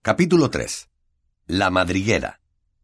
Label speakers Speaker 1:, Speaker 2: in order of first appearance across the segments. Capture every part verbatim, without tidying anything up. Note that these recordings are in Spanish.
Speaker 1: Capítulo tres. La madriguera.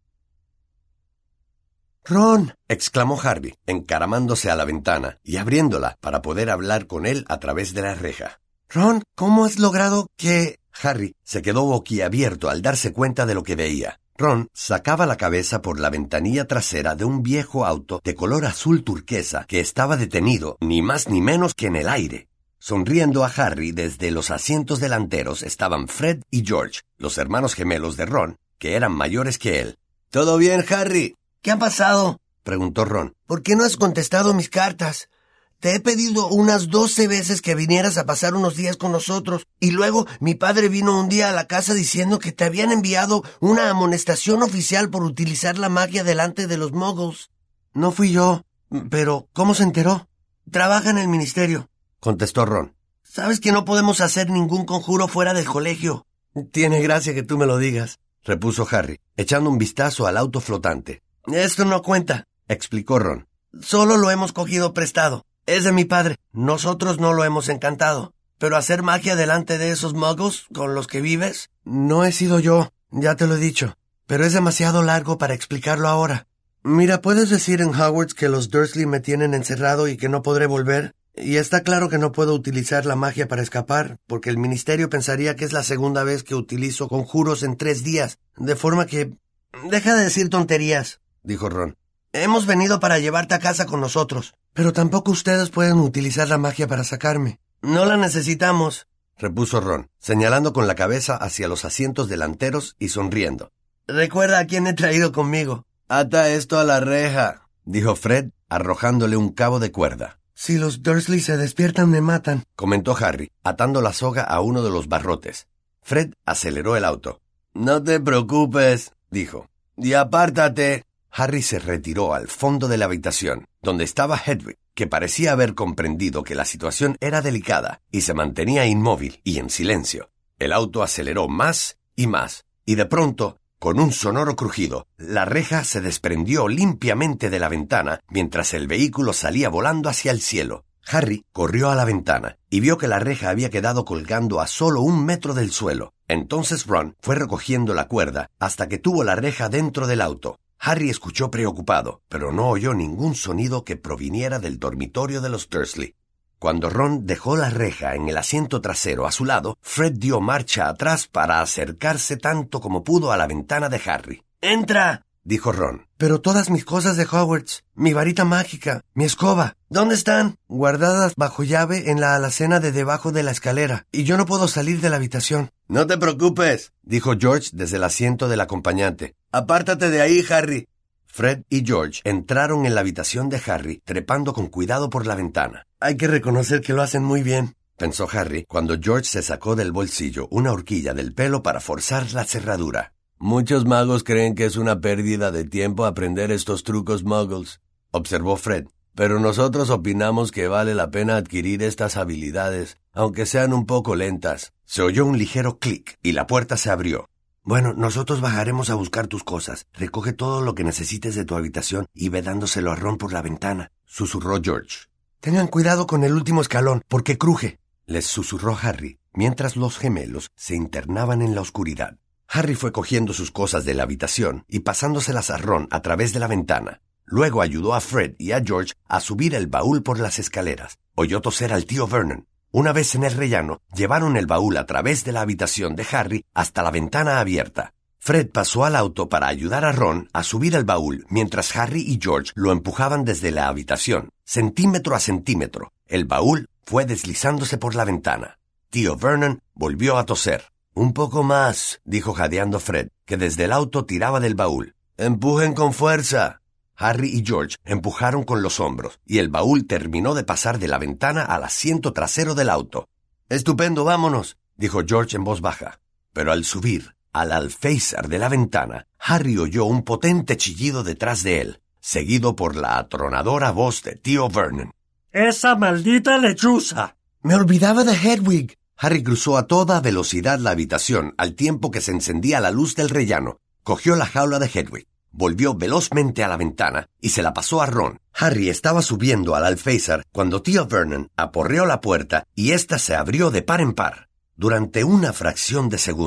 Speaker 2: «Ron»,
Speaker 1: exclamó Harry, encaramándose a la ventana y abriéndola para poder hablar con él a través de la reja.
Speaker 2: «Ron, ¿cómo has logrado que...?»
Speaker 1: Harry se quedó boquiabierto al darse cuenta de lo que veía. Ron sacaba la cabeza por la ventanilla trasera de un viejo auto de color azul turquesa que estaba detenido ni más ni menos que en el aire. Sonriendo a Harry desde los asientos delanteros estaban Fred y George, los hermanos gemelos de Ron, que eran mayores que él.
Speaker 2: «¿Todo bien, Harry?»
Speaker 1: «¿Qué ha pasado?», preguntó Ron.
Speaker 2: «¿Por qué no has contestado mis cartas? Te he pedido unas doce veces que vinieras a pasar unos días con nosotros, y luego mi padre vino un día a la casa diciendo que te habían enviado una amonestación oficial por utilizar la magia delante de los muggles».
Speaker 1: «No fui yo, pero ¿cómo se enteró?».
Speaker 2: «Trabaja en el ministerio»,
Speaker 1: contestó Ron.
Speaker 2: «Sabes que no podemos hacer ningún conjuro fuera del colegio».
Speaker 1: «Tiene gracia que tú me lo digas», repuso Harry, echando un vistazo al auto flotante.
Speaker 2: «Esto no cuenta»,
Speaker 1: explicó Ron.
Speaker 2: «Solo lo hemos cogido prestado. Es de mi padre. Nosotros no lo hemos encantado. Pero hacer magia delante de esos muggles con los que vives...»
Speaker 1: «No he sido yo, ya te lo he dicho. Pero es demasiado largo para explicarlo ahora. Mira, puedes decir en Hogwarts que los Dursley me tienen encerrado y que no podré volver. Y está claro que no puedo utilizar la magia para escapar, porque el ministerio pensaría que es la segunda vez que utilizo conjuros en tres días. De forma que...
Speaker 2: Deja de decir tonterías»,
Speaker 1: dijo Ron.
Speaker 2: «Hemos venido para llevarte a casa con nosotros».
Speaker 1: «Pero tampoco ustedes pueden utilizar la magia para sacarme».
Speaker 2: «No la necesitamos»,
Speaker 1: repuso Ron, señalando con la cabeza hacia los asientos delanteros y sonriendo.
Speaker 2: «Recuerda a quién he traído conmigo».
Speaker 1: «Ata esto a la reja», dijo Fred, arrojándole un cabo de cuerda.
Speaker 2: «Si los Dursley se despiertan me matan»,
Speaker 1: comentó Harry, atando la soga a uno de los barrotes. Fred aceleró el auto. «No te preocupes», dijo. «Y apártate». Harry se retiró al fondo de la habitación, donde estaba Hedwig, que parecía haber comprendido que la situación era delicada, y se mantenía inmóvil y en silencio. El auto aceleró más y más, y de pronto, con un sonoro crujido, la reja se desprendió limpiamente de la ventana mientras el vehículo salía volando hacia el cielo. Harry corrió a la ventana y vio que la reja había quedado colgando a solo un metro del suelo. Entonces Ron fue recogiendo la cuerda hasta que tuvo la reja dentro del auto. Harry escuchó preocupado, pero no oyó ningún sonido que proviniera del dormitorio de los Dursley. Cuando Ron dejó la reja en el asiento trasero a su lado, Fred dio marcha atrás para acercarse tanto como pudo a la ventana de Harry.
Speaker 2: «¡Entra!»,
Speaker 1: dijo Ron.
Speaker 2: «Pero todas mis cosas de Hogwarts, mi varita mágica, mi escoba, ¿dónde están?»
Speaker 1: «Guardadas bajo llave en la alacena de debajo de la escalera, y yo no puedo salir de la habitación». «No te preocupes», dijo George desde el asiento del acompañante. «Apártate de ahí, Harry». Fred y George entraron en la habitación de Harry, trepando con cuidado por la ventana.
Speaker 2: «Hay que reconocer que lo hacen muy bien»,
Speaker 1: pensó Harry cuando George se sacó del bolsillo una horquilla del pelo para forzar la cerradura. «Muchos magos creen que es una pérdida de tiempo aprender estos trucos muggles», observó Fred. «Pero nosotros opinamos que vale la pena adquirir estas habilidades, aunque sean un poco lentas». Se oyó un ligero clic y la puerta se abrió.
Speaker 2: «Bueno, nosotros bajaremos a buscar tus cosas. Recoge todo lo que necesites de tu habitación y ve dándoselo a Ron por la ventana»,
Speaker 1: susurró George.
Speaker 2: «Tengan cuidado con el último escalón, porque cruje»,
Speaker 1: les susurró Harry, mientras los gemelos se internaban en la oscuridad. Harry fue cogiendo sus cosas de la habitación y pasándoselas a Ron a través de la ventana. Luego ayudó a Fred y a George a subir el baúl por las escaleras. Oyó toser al tío Vernon. Una vez en el rellano, llevaron el baúl a través de la habitación de Harry hasta la ventana abierta. Fred pasó al auto para ayudar a Ron a subir el baúl, mientras Harry y George lo empujaban desde la habitación. Centímetro a centímetro, el baúl fue deslizándose por la ventana. Tío Vernon volvió a toser. «Un poco más», dijo jadeando Fred, que desde el auto tiraba del baúl. «Empujen con fuerza». Harry y George empujaron con los hombros, y el baúl terminó de pasar de la ventana al asiento trasero del auto. «Estupendo, vámonos», dijo George en voz baja. Pero al subir al alféizar de la ventana, Harry oyó un potente chillido detrás de él, seguido por la atronadora voz de tío Vernon.
Speaker 3: ¡Esa maldita lechuza!
Speaker 2: «Me olvidaba de Hedwig».
Speaker 1: Harry cruzó a toda velocidad la habitación al tiempo que se encendía la luz del rellano. Cogió la jaula de Hedwig, volvió velozmente a la ventana y se la pasó a Ron. Harry estaba subiendo al alféizar cuando tío Vernon aporreó la puerta y ésta se abrió de par en par. Durante una fracción de segundo,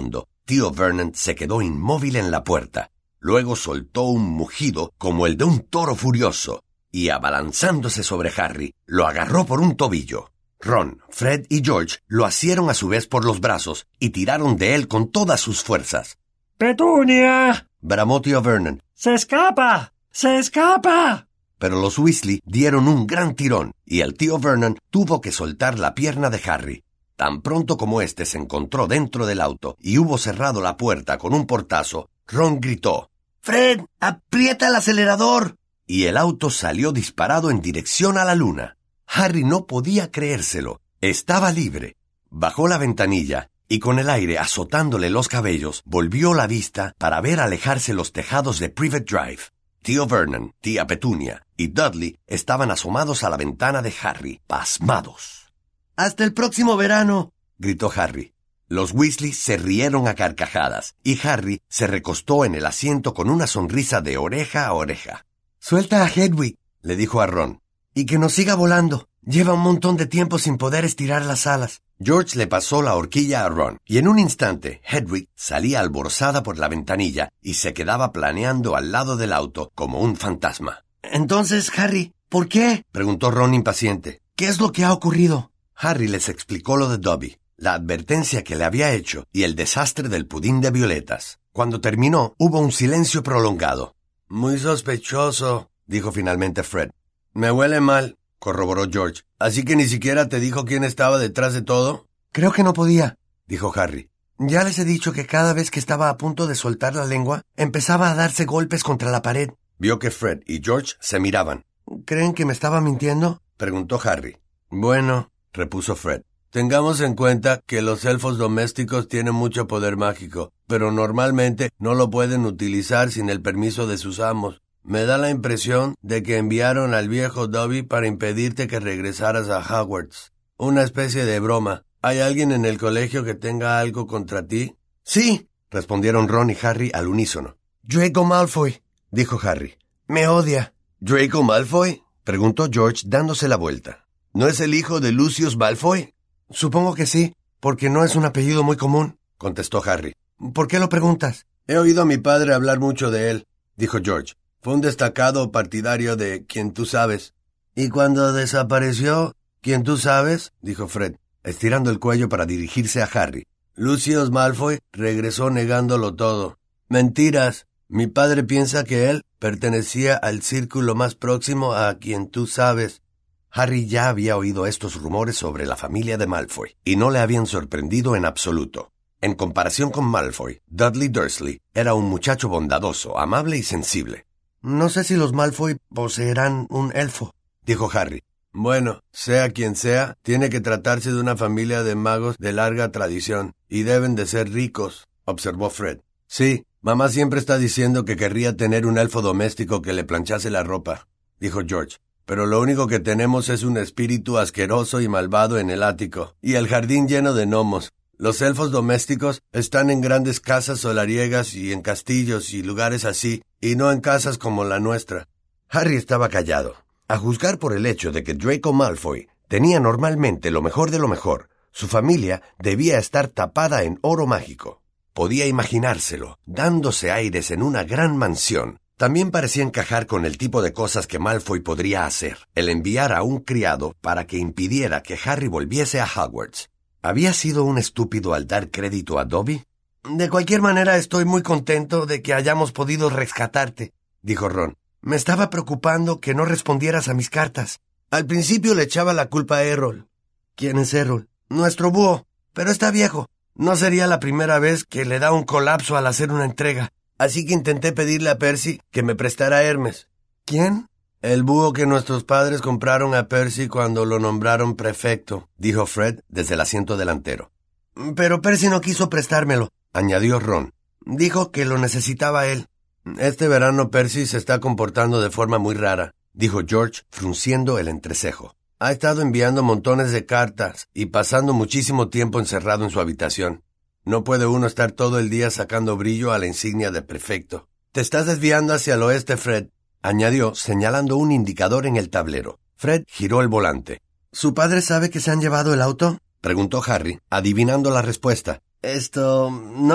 Speaker 1: Tío Vernon se quedó inmóvil en la puerta. Luego soltó un mugido como el de un toro furioso y, abalanzándose sobre Harry, lo agarró por un tobillo. Ron, Fred y George lo asieron a su vez por los brazos y tiraron de él con todas sus fuerzas.
Speaker 3: ¡Petunia!
Speaker 1: Bramó Tío Vernon.
Speaker 3: ¡Se escapa! ¡Se escapa!
Speaker 1: Pero los Weasley dieron un gran tirón y el Tío Vernon tuvo que soltar la pierna de Harry. Tan pronto como éste se encontró dentro del auto y hubo cerrado la puerta con un portazo, Ron gritó:
Speaker 2: ¡Fred, aprieta el acelerador!
Speaker 1: Y el auto salió disparado en dirección a la luna. Harry no podía creérselo. Estaba libre. Bajó la ventanilla y con el aire azotándole los cabellos, volvió la vista para ver alejarse los tejados de Privet Drive. Tío Vernon, tía Petunia y Dudley estaban asomados a la ventana de Harry, pasmados.
Speaker 2: ¡Hasta el próximo verano!,
Speaker 1: gritó Harry. Los Weasley se rieron a carcajadas y Harry se recostó en el asiento con una sonrisa de oreja a oreja.
Speaker 2: «Suelta a Hedwig»,
Speaker 1: le dijo a Ron.
Speaker 2: «y que nos siga volando. Lleva un montón de tiempo sin poder estirar las alas».
Speaker 1: George le pasó la horquilla a Ron, y en un instante Hedwig salía alborozada por la ventanilla y se quedaba planeando al lado del auto como un fantasma.
Speaker 2: «Entonces, Harry, ¿por qué?»,
Speaker 1: preguntó Ron impaciente.
Speaker 2: «¿Qué es lo que ha ocurrido?».
Speaker 1: Harry les explicó lo de Dobby, la advertencia que le había hecho y el desastre del pudín de violetas. Cuando terminó, hubo un silencio prolongado.
Speaker 2: «Muy sospechoso»,
Speaker 1: dijo finalmente Fred.
Speaker 2: «Me huele mal»,
Speaker 1: corroboró George.
Speaker 2: «¿Así que ni siquiera te dijo quién estaba detrás de todo?»
Speaker 1: «Creo que no podía», dijo Harry.
Speaker 2: «Ya les he dicho que cada vez que estaba a punto de soltar la lengua, empezaba a darse golpes contra la pared».
Speaker 1: Vio que Fred y George se miraban.
Speaker 2: «¿Creen que me estaba mintiendo?»,
Speaker 1: preguntó Harry.
Speaker 2: «Bueno»,
Speaker 1: repuso Fred,
Speaker 2: «tengamos en cuenta que los elfos domésticos tienen mucho poder mágico, pero normalmente no lo pueden utilizar sin el permiso de sus amos. Me da la impresión de que enviaron al viejo Dobby para impedirte que regresaras a Hogwarts. Una especie de broma. ¿Hay alguien en el colegio que tenga algo contra ti?»
Speaker 1: «Sí», respondieron Ron y Harry al unísono.
Speaker 2: «Draco Malfoy»,
Speaker 1: dijo Harry.
Speaker 2: «Me odia».
Speaker 1: «¿Draco Malfoy?», preguntó George dándose la vuelta. «¿No es el hijo de Lucius Malfoy?»
Speaker 2: «Supongo que sí, porque no es un apellido muy común»,
Speaker 1: contestó Harry.
Speaker 2: «¿Por qué lo preguntas?»
Speaker 1: «He oído a mi padre hablar mucho de él», dijo George. «Fue un destacado partidario de quien tú sabes».
Speaker 2: «¿Y cuando desapareció, quien tú sabes?»,
Speaker 1: dijo Fred, estirando el cuello para dirigirse a Harry.
Speaker 2: «Lucius Malfoy regresó negándolo todo». «Mentiras. Mi padre piensa que él pertenecía al círculo más próximo a quien tú sabes».
Speaker 1: Harry ya había oído estos rumores sobre la familia de Malfoy, y no le habían sorprendido en absoluto. En comparación con Malfoy, Dudley Dursley era un muchacho bondadoso, amable y sensible.
Speaker 2: «No sé si los Malfoy poseerán un elfo»,
Speaker 1: dijo Harry.
Speaker 2: «Bueno, sea quien sea, tiene que tratarse de una familia de magos de larga tradición, y deben de ser ricos», observó Fred. «Sí, mamá siempre está diciendo que querría tener un elfo doméstico que le planchase la ropa», dijo George. «Pero lo único que tenemos es un espíritu asqueroso y malvado en el ático, y el jardín lleno de gnomos. Los elfos domésticos están en grandes casas solariegas y en castillos y lugares así, y no en casas como la nuestra».
Speaker 1: Harry estaba callado. A juzgar por el hecho de que Draco Malfoy tenía normalmente lo mejor de lo mejor, su familia debía estar tapada en oro mágico. Podía imaginárselo, dándose aires en una gran mansión. También parecía encajar con el tipo de cosas que Malfoy podría hacer, el enviar a un criado para que impidiera que Harry volviese a Hogwarts. ¿Había sido un estúpido al dar crédito a Dobby?
Speaker 2: «De cualquier manera estoy muy contento de que hayamos podido rescatarte», dijo Ron. «Me estaba preocupando que no respondieras a mis cartas. Al principio le echaba la culpa a Errol».
Speaker 1: «¿Quién es Errol?»
Speaker 2: «Nuestro búho, pero está viejo. No sería la primera vez que le da un colapso al hacer una entrega. Así que intenté pedirle a Percy que me prestara a Hermes».
Speaker 1: «¿Quién?»
Speaker 2: «El búho que nuestros padres compraron a Percy cuando lo nombraron prefecto»,
Speaker 1: dijo Fred desde el asiento delantero.
Speaker 2: «Pero Percy no quiso prestármelo»,
Speaker 1: añadió Ron.
Speaker 2: «Dijo que lo necesitaba él». «Este verano Percy se está comportando de forma muy rara»,
Speaker 1: dijo George, frunciendo el entrecejo.
Speaker 2: «Ha estado enviando montones de cartas y pasando muchísimo tiempo encerrado en su habitación. No puede uno estar todo el día sacando brillo a la insignia de prefecto». «Te estás desviando hacia el oeste, Fred»,
Speaker 1: añadió, señalando un indicador en el tablero. Fred giró el volante.
Speaker 2: «¿Su padre sabe que se han llevado el auto?»,
Speaker 1: preguntó Harry, adivinando la respuesta.
Speaker 2: «Esto... no»,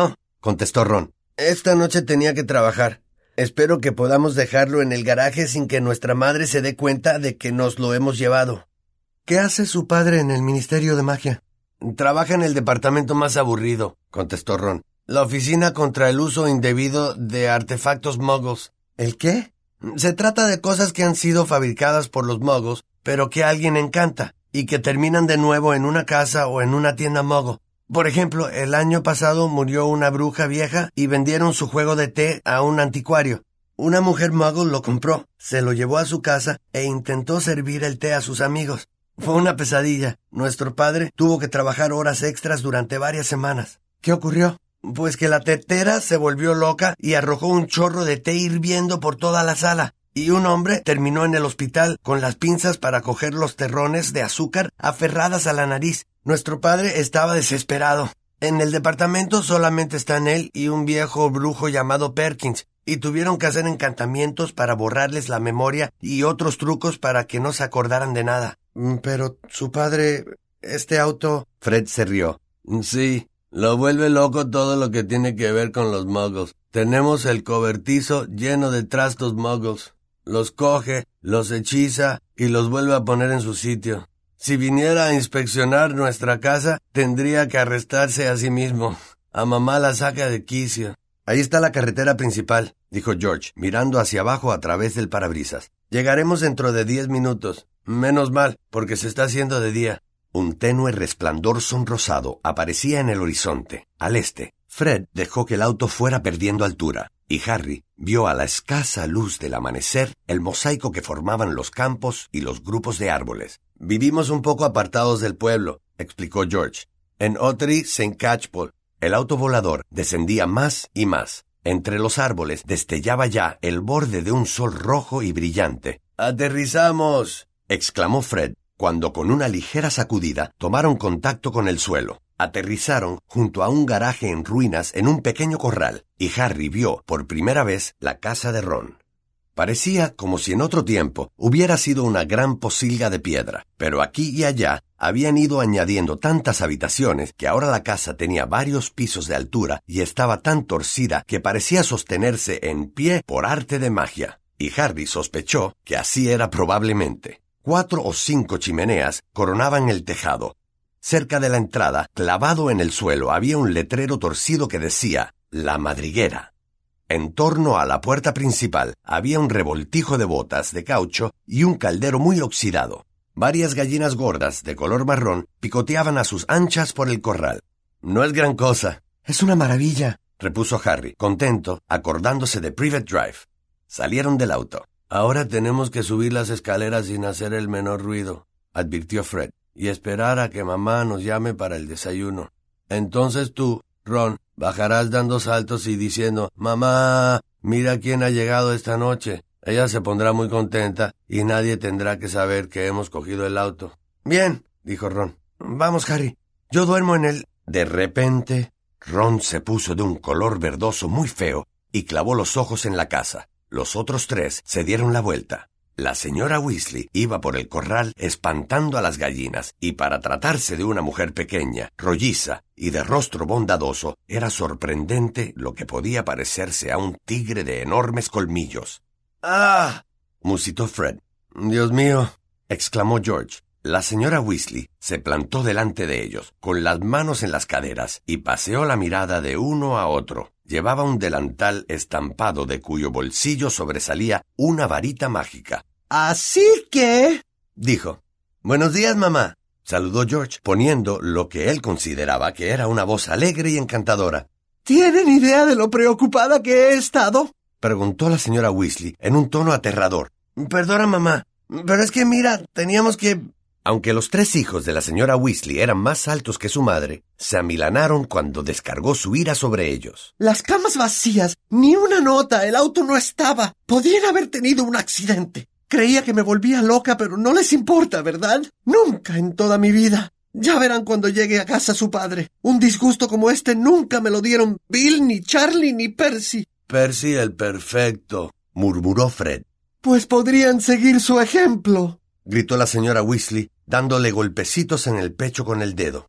Speaker 1: contestó Ron.
Speaker 2: Esta noche tenía que trabajar. Espero que podamos dejarlo en el garaje sin que nuestra madre se dé cuenta de que nos lo hemos llevado.
Speaker 1: ¿Qué hace su padre en el Ministerio de Magia?
Speaker 2: Trabaja en el departamento más aburrido, contestó Ron. La oficina contra el uso indebido de artefactos muggles.
Speaker 1: ¿El qué?
Speaker 2: Se trata de cosas que han sido fabricadas por los muggles, pero que a alguien encanta, y que terminan de nuevo en una casa o en una tienda muggle. Por ejemplo, el año pasado murió una bruja vieja y vendieron su juego de té a un anticuario. Una mujer muggle lo compró, se lo llevó a su casa e intentó servir el té a sus amigos. Fue una pesadilla. Nuestro padre tuvo que trabajar horas extras durante varias semanas.
Speaker 1: ¿Qué ocurrió?
Speaker 2: Pues que la tetera se volvió loca y arrojó un chorro de té hirviendo por toda la sala, y un hombre terminó en el hospital con las pinzas para coger los terrones de azúcar aferradas a la nariz. Nuestro padre estaba desesperado. En el departamento solamente están él y un viejo brujo llamado Perkins, y tuvieron que hacer encantamientos para borrarles la memoria y otros trucos para que no se acordaran de nada.
Speaker 1: Pero su padre... este auto...
Speaker 2: Fred se rió. Sí. Lo vuelve loco todo lo que tiene que ver con los muggles. Tenemos el cobertizo lleno de trastos muggles. Los coge, los hechiza y los vuelve a poner en su sitio. Si viniera a inspeccionar nuestra casa, tendría que arrestarse a sí mismo. A mamá la saca de quicio.
Speaker 1: Ahí está la carretera principal, dijo George, mirando hacia abajo a través del parabrisas.
Speaker 2: Llegaremos dentro de diez minutos. Menos mal, porque se está haciendo de día.
Speaker 1: Un tenue resplandor sonrosado aparecía en el horizonte, al este. Fred dejó que el auto fuera perdiendo altura, y Harry vio a la escasa luz del amanecer el mosaico que formaban los campos y los grupos de árboles.
Speaker 2: Vivimos un poco apartados del pueblo, explicó George, en Ottery Saint Catchpole.
Speaker 1: El auto volador descendía más y más. Entre los árboles destellaba ya el borde de un sol rojo y brillante.
Speaker 2: ¡Aterrizamos!,
Speaker 1: exclamó Fred, cuando con una ligera sacudida tomaron contacto con el suelo. Aterrizaron junto a un garaje en ruinas en un pequeño corral, y Harry vio por primera vez la casa de Ron. Parecía como si en otro tiempo hubiera sido una gran posilga de piedra, pero aquí y allá habían ido añadiendo tantas habitaciones que ahora la casa tenía varios pisos de altura y estaba tan torcida que parecía sostenerse en pie por arte de magia, y Harry sospechó que así era probablemente. Cuatro o cinco chimeneas coronaban el tejado. Cerca de la entrada, clavado en el suelo, había un letrero torcido que decía «La Madriguera». En torno a la puerta principal había un revoltijo de botas de caucho y un caldero muy oxidado. Varias gallinas gordas de color marrón picoteaban a sus anchas por el corral.
Speaker 2: «No es gran cosa».
Speaker 1: «Es una maravilla», repuso Harry, contento, acordándose de Privet Drive. Salieron del auto.
Speaker 2: «Ahora tenemos que subir las escaleras sin hacer el menor ruido», advirtió Fred, «y esperar a que mamá nos llame para el desayuno. Entonces tú, Ron, bajarás dando saltos y diciendo, «Mamá, mira quién ha llegado esta noche». Ella se pondrá muy contenta y nadie tendrá que saber que hemos cogido el auto».
Speaker 1: «Bien», dijo Ron. «Vamos, Harry. Yo duermo en el...» De repente, Ron se puso de un color verdoso muy feo y clavó los ojos en la casa. Los otros tres se dieron la vuelta. La señora Weasley iba por el corral espantando a las gallinas, y para tratarse de una mujer pequeña, rolliza y de rostro bondadoso, era sorprendente lo que podía parecerse a un tigre de enormes colmillos.
Speaker 2: «¡Ah!»,
Speaker 1: musitó Fred.
Speaker 2: «Dios mío»,
Speaker 1: exclamó George. La señora Weasley se plantó delante de ellos, con las manos en las caderas, y paseó la mirada de uno a otro. Llevaba un delantal estampado de cuyo bolsillo sobresalía una varita mágica.
Speaker 2: «Así que...»,
Speaker 1: dijo.
Speaker 2: «Buenos días, mamá»,
Speaker 1: saludó George, poniendo lo que él consideraba que era una voz alegre y encantadora.
Speaker 2: «¿Tienen idea de lo preocupada que he estado?»,
Speaker 1: preguntó la señora Weasley en un tono aterrador.
Speaker 2: «Perdona, mamá, pero es que mira, teníamos que...».
Speaker 1: Aunque los tres hijos de la señora Weasley eran más altos que su madre, se amilanaron cuando descargó su ira sobre ellos.
Speaker 2: «Las camas vacías, ni una nota, el auto no estaba. Podrían haber tenido un accidente. Creía que me volvía loca, pero no les importa, ¿verdad? Nunca en toda mi vida. Ya verán cuando llegue a casa su padre. Un disgusto como este nunca me lo dieron Bill, ni Charlie, ni Percy».
Speaker 1: «Percy el perfecto», murmuró Fred.
Speaker 2: «Pues podrían seguir su ejemplo»,
Speaker 1: gritó la señora Weasley, dándole golpecitos en el pecho con el dedo.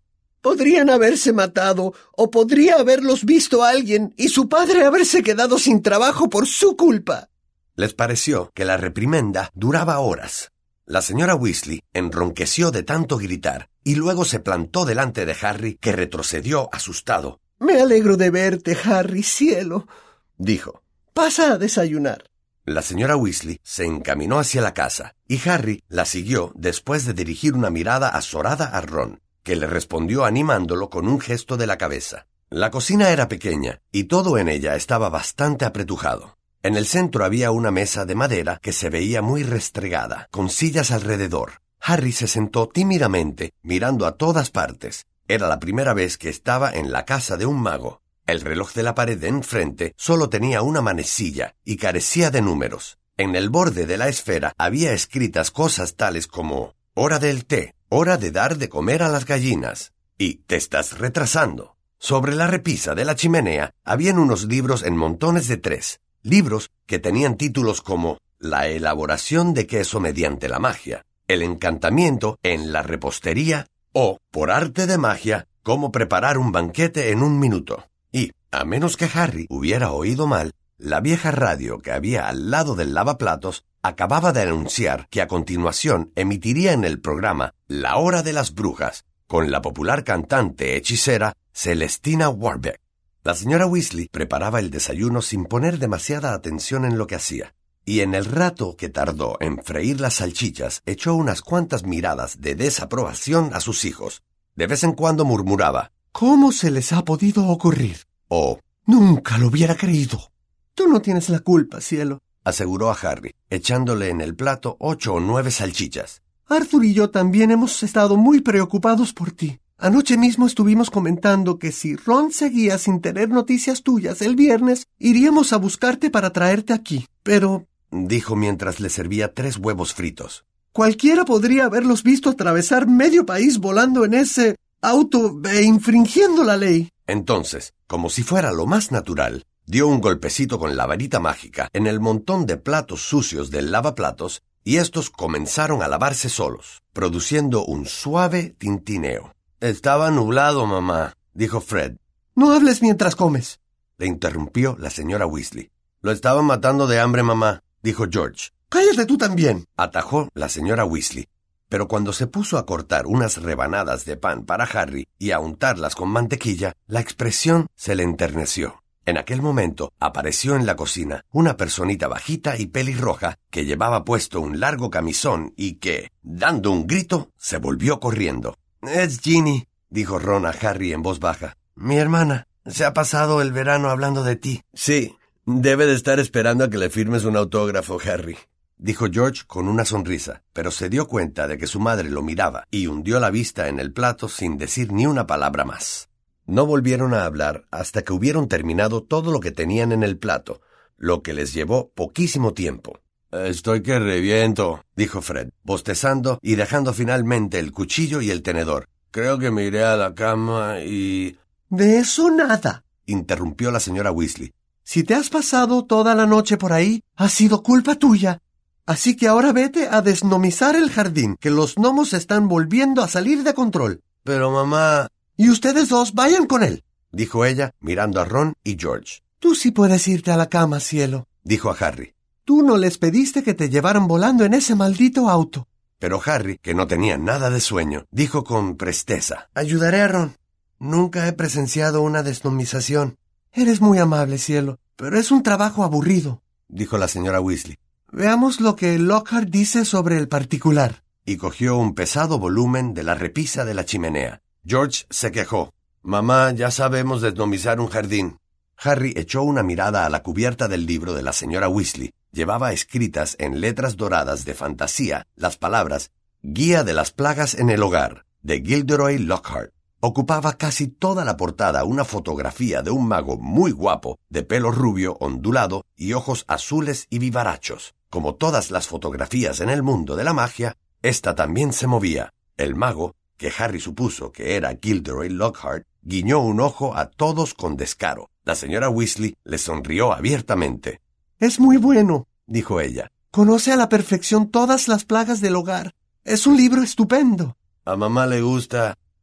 Speaker 2: Podrían haberse matado, o podría haberlos visto alguien, y su padre haberse quedado sin trabajo por su culpa.
Speaker 1: Les pareció que la reprimenda duraba horas. La señora Weasley enronqueció de tanto gritar, y luego se plantó delante de Harry, que retrocedió asustado.
Speaker 2: «Me alegro de verte, Harry, cielo», dijo. «Pasa a desayunar».
Speaker 1: La señora Weasley se encaminó hacia la casa, y Harry la siguió después de dirigir una mirada azorada a Ron, que le respondió animándolo con un gesto de la cabeza. La cocina era pequeña, y todo en ella estaba bastante apretujado. En el centro había una mesa de madera que se veía muy restregada, con sillas alrededor. Harry se sentó tímidamente, mirando a todas partes. Era la primera vez que estaba en la casa de un mago. El reloj de la pared de enfrente solo tenía una manecilla y carecía de números. En el borde de la esfera había escritas cosas tales como «Hora del té», «Hora de dar de comer a las gallinas» y «Te estás retrasando». Sobre la repisa de la chimenea habían unos libros en montones de tres, libros que tenían títulos como «La elaboración de queso mediante la magia», «El encantamiento en la repostería» o «Por arte de magia, cómo preparar un banquete en un minuto». Y, a menos que Harry hubiera oído mal, la vieja radio que había al lado del lavaplatos acababa de anunciar que a continuación emitiría en el programa La Hora de las Brujas, con la popular cantante hechicera Celestina Warbeck. La señora Weasley preparaba el desayuno sin poner demasiada atención en lo que hacía, y en el rato que tardó en freír las salchichas echó unas cuantas miradas de desaprobación a sus hijos. De vez en cuando murmuraba «¿Cómo se les ha podido ocurrir?» o «Nunca lo hubiera creído».
Speaker 2: «Tú no tienes la culpa, cielo»,
Speaker 1: aseguró a Harry, echándole en el plato ocho o nueve salchichas.
Speaker 2: «Arthur y yo también hemos estado muy preocupados por ti. Anoche mismo estuvimos comentando que si Ron seguía sin tener noticias tuyas el viernes, iríamos a buscarte para traerte aquí. Pero»,
Speaker 1: dijo mientras le servía tres huevos fritos,
Speaker 2: «cualquiera podría haberlos visto atravesar medio país volando en ese auto e infringiendo la ley».
Speaker 1: Entonces, como si fuera lo más natural, dio un golpecito con la varita mágica en el montón de platos sucios del lavaplatos y estos comenzaron a lavarse solos, produciendo un suave tintineo. «Estaba nublado, mamá», dijo Fred.
Speaker 2: «No hables mientras comes»,
Speaker 1: le interrumpió la señora Weasley. «Lo estaban matando de hambre, mamá», dijo George.
Speaker 2: «Cállate tú también»,
Speaker 1: atajó la señora Weasley. Pero cuando se puso a cortar unas rebanadas de pan para Harry y a untarlas con mantequilla, la expresión se le enterneció. En aquel momento apareció en la cocina una personita bajita y pelirroja que llevaba puesto un largo camisón y que, dando un grito, se volvió corriendo. «Es Ginny», dijo Ron a Harry en voz baja. «Mi hermana. Se ha pasado el verano hablando de ti». «Sí, debe de estar esperando a que le firmes un autógrafo, Harry», dijo George con una sonrisa, pero se dio cuenta de que su madre lo miraba y hundió la vista en el plato sin decir ni una palabra más. No volvieron a hablar hasta que hubieron terminado todo lo que tenían en el plato, lo que les llevó poquísimo tiempo. «Estoy que reviento», dijo Fred, bostezando y dejando finalmente el cuchillo y el tenedor. «Creo que me iré a la cama y...»
Speaker 2: «De eso nada»,
Speaker 1: interrumpió la señora Weasley.
Speaker 2: «Si te has pasado toda la noche por ahí, ha sido culpa tuya. Así que ahora vete a desnomizar el jardín, que los gnomos están volviendo a salir de control».
Speaker 1: «Pero mamá...»
Speaker 2: «Y ustedes dos vayan con él»,
Speaker 1: dijo ella, mirando a Ron y George.
Speaker 2: «Tú sí puedes irte a la cama, cielo»,
Speaker 1: dijo a Harry.
Speaker 2: «Tú no les pediste que te llevaran volando en ese maldito auto».
Speaker 1: Pero Harry, que no tenía nada de sueño, dijo con presteza:
Speaker 2: «Ayudaré a Ron. Nunca he presenciado una desnomización». «Eres muy amable, cielo, pero es un trabajo aburrido»,
Speaker 1: dijo la señora Weasley.
Speaker 2: «Veamos lo que Lockhart dice sobre el particular».
Speaker 1: Y cogió un pesado volumen de la repisa de la chimenea. George se quejó: «Mamá, ya sabemos desnomizar un jardín». Harry echó una mirada a la cubierta del libro de la señora Weasley. Llevaba escritas en letras doradas de fantasía las palabras «Guía de las plagas en el hogar», de Gilderoy Lockhart. Ocupaba casi toda la portada una fotografía de un mago muy guapo, de pelo rubio ondulado y ojos azules y vivarachos. Como todas las fotografías en el mundo de la magia, esta también se movía. El mago, que Harry supuso que era Gilderoy Lockhart, guiñó un ojo a todos con descaro. La señora Weasley le sonrió abiertamente.
Speaker 2: «Es muy bueno»,
Speaker 1: dijo ella.
Speaker 2: «Conoce a la perfección todas las plagas del hogar. Es un libro estupendo».
Speaker 1: «A mamá le gusta»,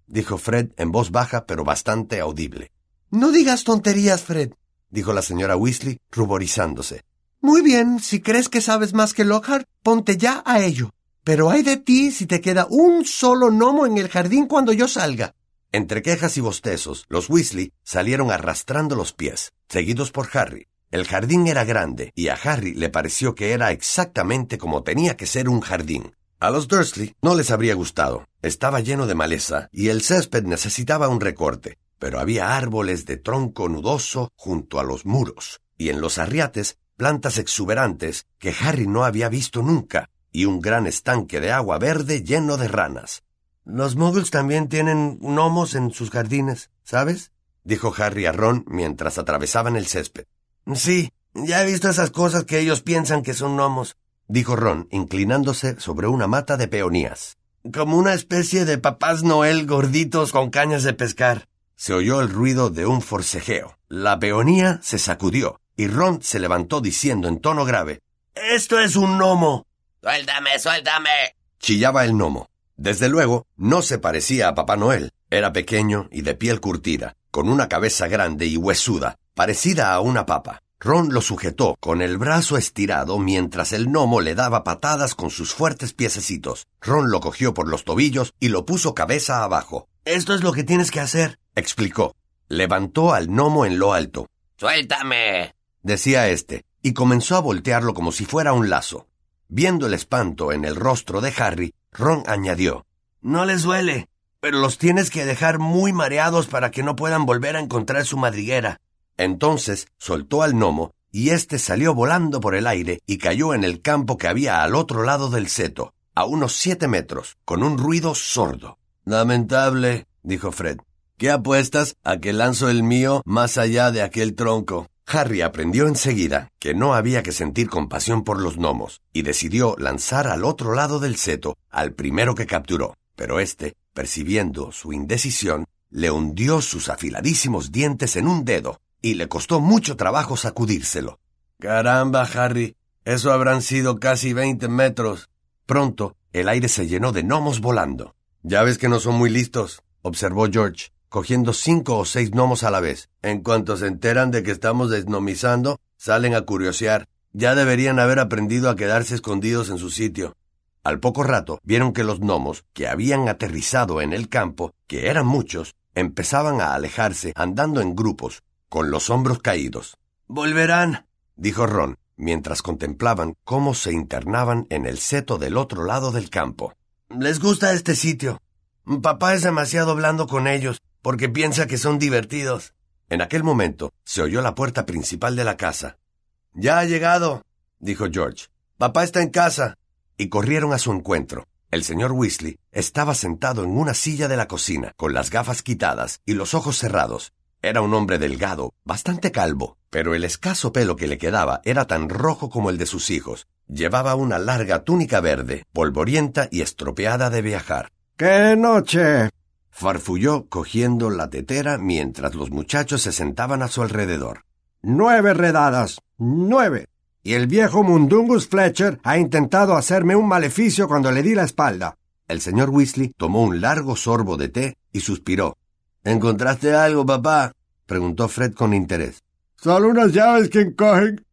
Speaker 1: dijo Fred en voz baja pero bastante audible.
Speaker 2: No digas tonterías, Fred,
Speaker 1: dijo la señora Weasley, ruborizándose.
Speaker 2: Muy bien, si crees que sabes más que Lockhart, ponte ya a ello. Pero ay de ti si te queda un solo gnomo en el jardín cuando yo salga.
Speaker 1: Entre quejas y bostezos, los Weasley salieron arrastrando los pies, seguidos por Harry. El jardín era grande, y a Harry le pareció que era exactamente como tenía que ser un jardín. A los Dursley no les habría gustado. Estaba lleno de maleza, y el césped necesitaba un recorte. Pero había árboles de tronco nudoso junto a los muros, y en los arriates plantas exuberantes que Harry no había visto nunca, y un gran estanque de agua verde lleno de ranas.
Speaker 2: Los muggles también tienen gnomos en sus jardines, ¿sabes?
Speaker 1: Dijo Harry a Ron mientras atravesaban el césped.
Speaker 2: Sí, ya he visto esas cosas que ellos piensan que son gnomos,
Speaker 1: dijo Ron, inclinándose sobre una mata de peonías.
Speaker 2: Como una especie de papás Noel gorditos con cañas de pescar.
Speaker 1: Se oyó el ruido de un forcejeo. La peonía se sacudió, y Ron se levantó diciendo en tono grave,
Speaker 2: ¡Esto es un gnomo!
Speaker 4: ¡Suéltame, suéltame!
Speaker 1: Chillaba el gnomo. Desde luego, no se parecía a Papá Noel. Era pequeño y de piel curtida, con una cabeza grande y huesuda, parecida a una papa. Ron lo sujetó con el brazo estirado mientras el gnomo le daba patadas con sus fuertes piececitos. Ron lo cogió por los tobillos y lo puso cabeza abajo.
Speaker 2: «Esto es lo que tienes que hacer»,
Speaker 1: explicó. Levantó al gnomo en lo alto.
Speaker 4: «¡Suéltame!»,
Speaker 1: decía éste, y comenzó a voltearlo como si fuera un lazo. Viendo el espanto en el rostro de Harry, Ron añadió,
Speaker 2: «No les duele, pero los tienes que dejar muy mareados para que no puedan volver a encontrar su madriguera».
Speaker 1: Entonces soltó al gnomo, y éste salió volando por el aire y cayó en el campo que había al otro lado del seto, a unos siete metros, con un ruido sordo.
Speaker 2: «Lamentable», dijo Fred. «¿Qué apuestas a que lanzo el mío más allá de aquel tronco?»
Speaker 1: Harry aprendió enseguida que no había que sentir compasión por los gnomos, y decidió lanzar al otro lado del seto al primero que capturó. Pero éste, percibiendo su indecisión, le hundió sus afiladísimos dientes en un dedo, y le costó mucho trabajo sacudírselo.
Speaker 2: «Caramba, Harry, eso habrán sido casi veinte metros».
Speaker 1: Pronto, el aire se llenó de gnomos volando. «Ya ves que no son muy listos», observó George, cogiendo cinco o seis gnomos a la vez.
Speaker 2: «En cuanto se enteran de que estamos desgnomizando, salen a curiosear. Ya deberían haber aprendido a quedarse escondidos en su sitio».
Speaker 1: Al poco rato, vieron que los gnomos, que habían aterrizado en el campo, que eran muchos, empezaban a alejarse andando en grupos, con los hombros caídos.
Speaker 2: «Volverán»,
Speaker 1: dijo Ron, mientras contemplaban cómo se internaban en el seto del otro lado del campo.
Speaker 2: «Les gusta este sitio. Papá es demasiado blando con ellos, porque piensa que son divertidos».
Speaker 1: En aquel momento se oyó la puerta principal de la casa.
Speaker 2: «Ya ha llegado», dijo George. «Papá está en casa».
Speaker 1: Y corrieron a su encuentro. El señor Weasley estaba sentado en una silla de la cocina, con las gafas quitadas y los ojos cerrados. Era un hombre delgado, bastante calvo, pero el escaso pelo que le quedaba era tan rojo como el de sus hijos. Llevaba una larga túnica verde, polvorienta y estropeada de viajar.
Speaker 5: ¡Qué noche!,
Speaker 1: farfulló cogiendo la tetera mientras los muchachos se sentaban a su alrededor.
Speaker 5: Nueve redadas, nueve. Y el viejo Mundungus Fletcher ha intentado hacerme un maleficio cuando le di la espalda.
Speaker 1: El señor Weasley tomó un largo sorbo de té y suspiró.
Speaker 2: ¿Encontraste algo, papá?,
Speaker 1: preguntó Fred con interés.
Speaker 5: Solo unas llaves que encogen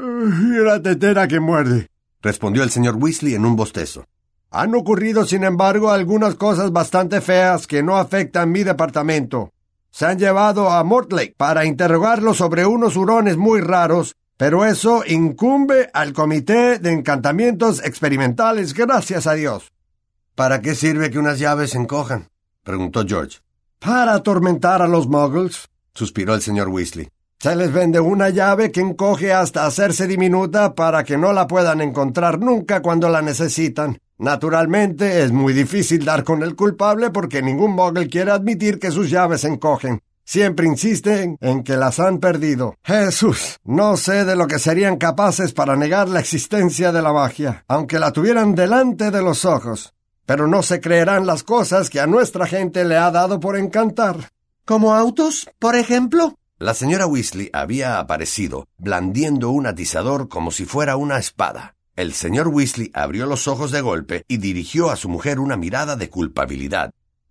Speaker 5: y una tetera que muerde,
Speaker 1: respondió el señor Weasley en un bostezo.
Speaker 5: Han ocurrido, sin embargo, algunas cosas bastante feas que no afectan mi departamento. Se han llevado a Mortlake para interrogarlo sobre unos hurones muy raros, pero eso incumbe al Comité de Encantamientos Experimentales, gracias a Dios.
Speaker 2: ¿Para qué sirve que unas llaves se encojan?, preguntó George.
Speaker 5: Para atormentar a los muggles,
Speaker 1: suspiró el señor Weasley.
Speaker 5: Se les vende una llave que encoge hasta hacerse diminuta para que no la puedan encontrar nunca cuando la necesitan. Naturalmente, es muy difícil dar con el culpable porque ningún muggle quiere admitir que sus llaves encogen. Siempre insisten en que las han perdido. Jesús, no sé de lo que serían capaces para negar la existencia de la magia, aunque la tuvieran delante de los ojos. Pero no se creerán las cosas que a nuestra gente le ha dado por encantar.
Speaker 2: ¿Como autos, por ejemplo?
Speaker 1: La señora Weasley había aparecido, blandiendo un atizador como si fuera una espada. El señor Weasley abrió los ojos de golpe y dirigió a su mujer una mirada de culpabilidad.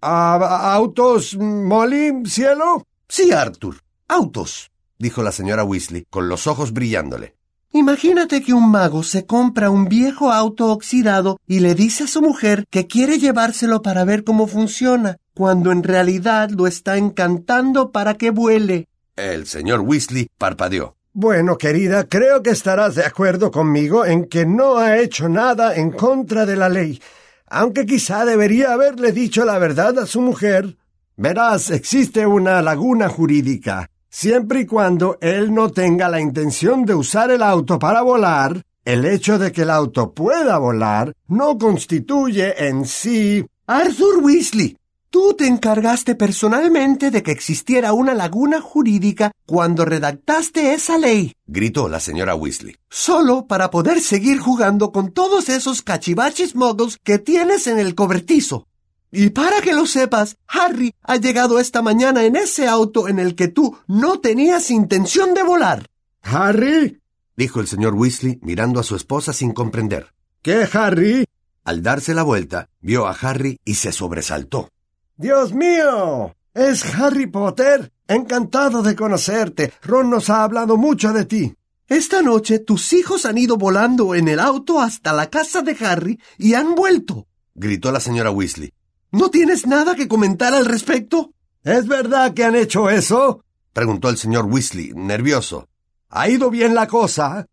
Speaker 5: ¿A autos, Molly, cielo?
Speaker 1: Sí, Arthur, autos, dijo la señora Weasley, con los ojos brillándole.
Speaker 2: Imagínate que un mago se compra un viejo auto oxidado y le dice a su mujer que quiere llevárselo para ver cómo funciona, cuando en realidad lo está encantando para que vuele.
Speaker 1: El señor Weasley parpadeó.
Speaker 5: Bueno, querida, creo que estarás de acuerdo conmigo en que no ha hecho nada en contra de la ley, aunque quizá debería haberle dicho la verdad a su mujer. Verás, existe una laguna jurídica. Siempre y cuando él no tenga la intención de usar el auto para volar, el hecho de que el auto pueda volar no constituye en sí...
Speaker 2: Arthur Weasley, tú te encargaste personalmente de que existiera una laguna jurídica cuando redactaste esa ley.
Speaker 1: Gritó la señora Weasley.
Speaker 2: Solo para poder seguir jugando con todos esos cachivaches muggles que tienes en el cobertizo. Y para que lo sepas, Harry ha llegado esta mañana en ese auto en el que tú no tenías intención de volar.
Speaker 5: ¿Harry?
Speaker 1: Dijo el señor Weasley mirando a su esposa sin comprender.
Speaker 5: ¿Qué, Harry?
Speaker 1: Al darse la vuelta, vio a Harry y se sobresaltó.
Speaker 5: ¡Dios mío! ¡Es Harry Potter! Encantado de conocerte. Ron nos ha hablado mucho de ti.
Speaker 2: Esta noche tus hijos han ido volando en el auto hasta la casa de Harry y han vuelto.
Speaker 1: Gritó la señora Weasley.
Speaker 2: ¿No tienes nada que comentar al respecto?
Speaker 5: ¿Es verdad que han hecho eso?
Speaker 1: Preguntó el señor Weasley, nervioso.
Speaker 5: ¿Ha ido bien la cosa?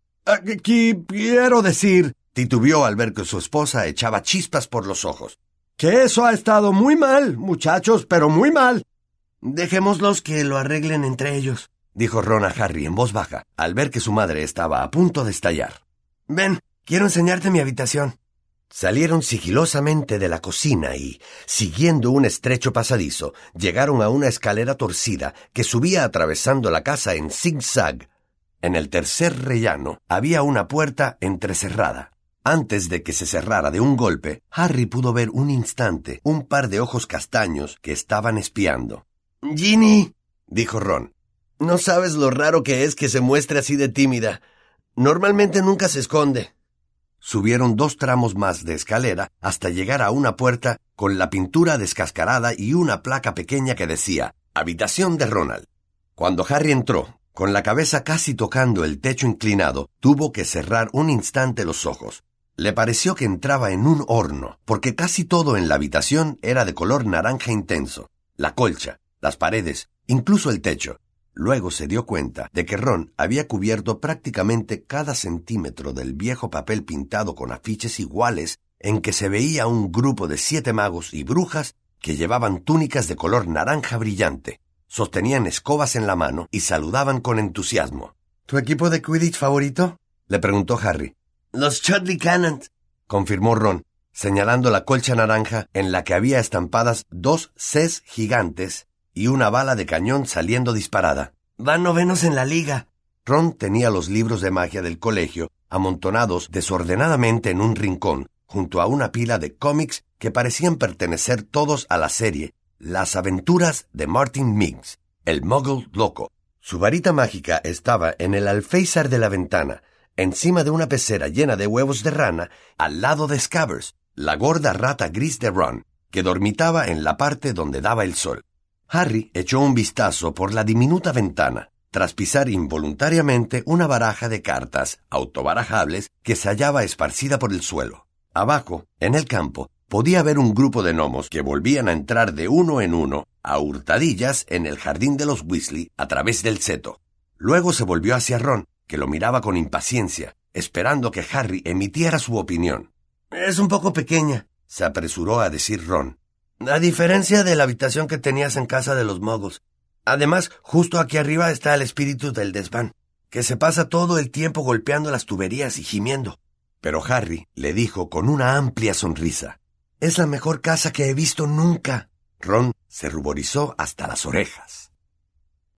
Speaker 5: Qu- quiero decir...
Speaker 1: Titubeó al ver que su esposa echaba chispas por los ojos.
Speaker 5: Que eso ha estado muy mal, muchachos, pero muy mal.
Speaker 2: Dejémoslos que lo arreglen entre ellos,
Speaker 1: dijo Ron a Harry en voz baja, al ver que su madre estaba a punto de estallar.
Speaker 2: Ven, quiero enseñarte mi habitación.
Speaker 1: Salieron sigilosamente de la cocina y, siguiendo un estrecho pasadizo, llegaron a una escalera torcida que subía atravesando la casa en zigzag. En el tercer rellano había una puerta entrecerrada. Antes de que se cerrara de un golpe, Harry pudo ver un instante un par de ojos castaños que estaban espiando.
Speaker 2: «Ginny»,
Speaker 1: dijo Ron,
Speaker 2: «no sabes lo raro que es que se muestre así de tímida. Normalmente nunca se esconde».
Speaker 1: Subieron dos tramos más de escalera hasta llegar a una puerta con la pintura descascarada y una placa pequeña que decía «Habitación de Ronald». Cuando Harry entró, con la cabeza casi tocando el techo inclinado, tuvo que cerrar un instante los ojos. Le pareció que entraba en un horno, porque casi todo en la habitación era de color naranja intenso. La colcha, las paredes, incluso el techo. Luego se dio cuenta de que Ron había cubierto prácticamente cada centímetro del viejo papel pintado con afiches iguales en que se veía un grupo de siete magos y brujas que llevaban túnicas de color naranja brillante, sostenían escobas en la mano y saludaban con entusiasmo.
Speaker 2: ¿Tu equipo de Quidditch favorito?,
Speaker 1: le preguntó Harry.
Speaker 2: Los Chudley Cannons,
Speaker 1: confirmó Ron, señalando la colcha naranja en la que había estampadas dos Cs gigantes y una bala de cañón saliendo disparada.
Speaker 2: Van novenos en la liga.
Speaker 1: Ron tenía los libros de magia del colegio amontonados desordenadamente en un rincón, junto a una pila de cómics que parecían pertenecer todos a la serie Las aventuras de Martin Miggs, el Muggle loco. Su varita mágica estaba en el alféizar de la ventana, encima de una pecera llena de huevos de rana, al lado de Scabbers, la gorda rata gris de Ron, que dormitaba en la parte donde daba el sol. Harry echó un vistazo por la diminuta ventana, tras pisar involuntariamente una baraja de cartas autobarajables que se hallaba esparcida por el suelo. Abajo, en el campo, podía ver un grupo de gnomos que volvían a entrar de uno en uno, a hurtadillas en el jardín de los Weasley a través del seto. Luego se volvió hacia Ron, que lo miraba con impaciencia, esperando que Harry emitiera su opinión.
Speaker 2: «Es un poco pequeña»,
Speaker 1: se apresuró a decir Ron.
Speaker 2: «A diferencia de la habitación que tenías en casa de los Muggles. Además, justo aquí arriba está el espíritu del desván, que se pasa todo el tiempo golpeando las tuberías y gimiendo».
Speaker 1: Pero Harry le dijo con una amplia sonrisa.
Speaker 2: «Es la mejor casa que he visto nunca».
Speaker 1: Ron se ruborizó hasta las orejas.